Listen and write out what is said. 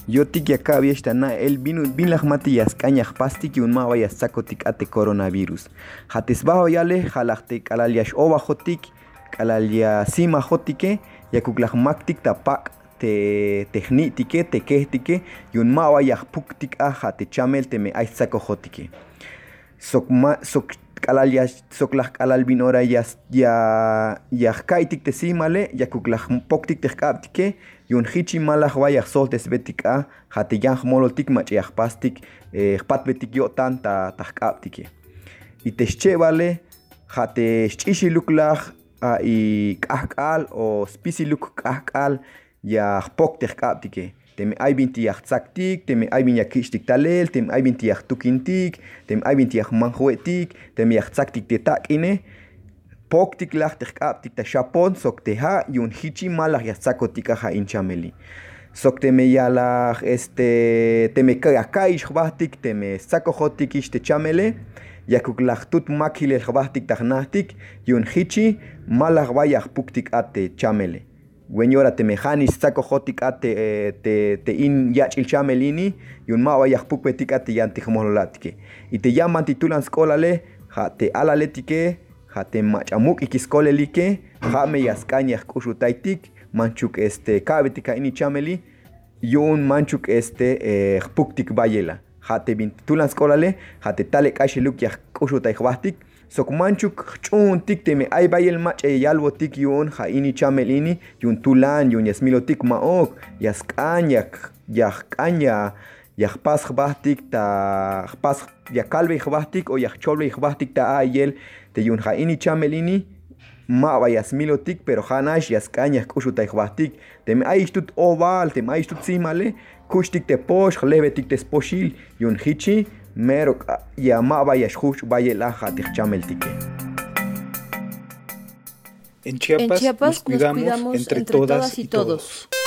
Yo tik ya kabi esta el bin las matillas cañas pastik y un ma vaya saco tik ate coronavirus. Hates bajo yale jalarte kalaliash ova jotik kalalia sima jotike ya kuklaj maktik tapak te technitike te kehtike y un ma vaya puktik aja te chamel te me ay saco jotike. Sok kalalia soklaj kalal bin ora ya kaitik te simale ya kuklaj poktik te kaptike yun hichi malaj wayaj soltes betik a hati yanj molotik mach yaj pastik pat betik yotan ta kaptike y te vale hate chichiluklaj a y kahkal o spisiluk kahkal ya pok te kaptike tem ay binti yaj tsaktik tem ay bin yakishtik talel tem ay binti yaj tukintik tem ay binti yaj manjuetik tem yaj tsaktik te takine poktik laj te kaptik ta chapon sok te ha y un hichi malaj ya sakotik ha inchameli sok te me yalaj te me kaya jbahtik te me sako jotik te chamele ya kuklaj tut makile jbahtik tajnahtik y un hichi malaj vayaj puktik ate chamele Weñora te mejanis saco jotik ate te in yach il chamelini y un ma vayaj pukpetik ate yantik mololatike y te llaman titulan skolale ja te alaletike Hate machamuk ikiskolelike, jame yaskaña kushutaitik, manchuk kabetika ini chameli, yun manchuk puktik bayela. Hate bin tulan skolale, hate tale kasheluk ya kushutai jwahtik, sok manchuk chuntik teme ay bayel mach yalwotik yun ha ini chamelini, yun tulan yun yasmilotik maok, yaskaña yah pas jbahtik ta pas ya kalbe jbahtik o yah cholbe jbahtik ta ayel te yun ha ini chamelini ma vayas milotik pero hanash yas cañas kushutai jbahtik te me aishtut oval te me aishtut simale kushtik te posh lebetik te sposhil yun hichi mero ya ma vayas hush vayela hatik chameltike. En Chiapas nos cuidamos entre todas y todos.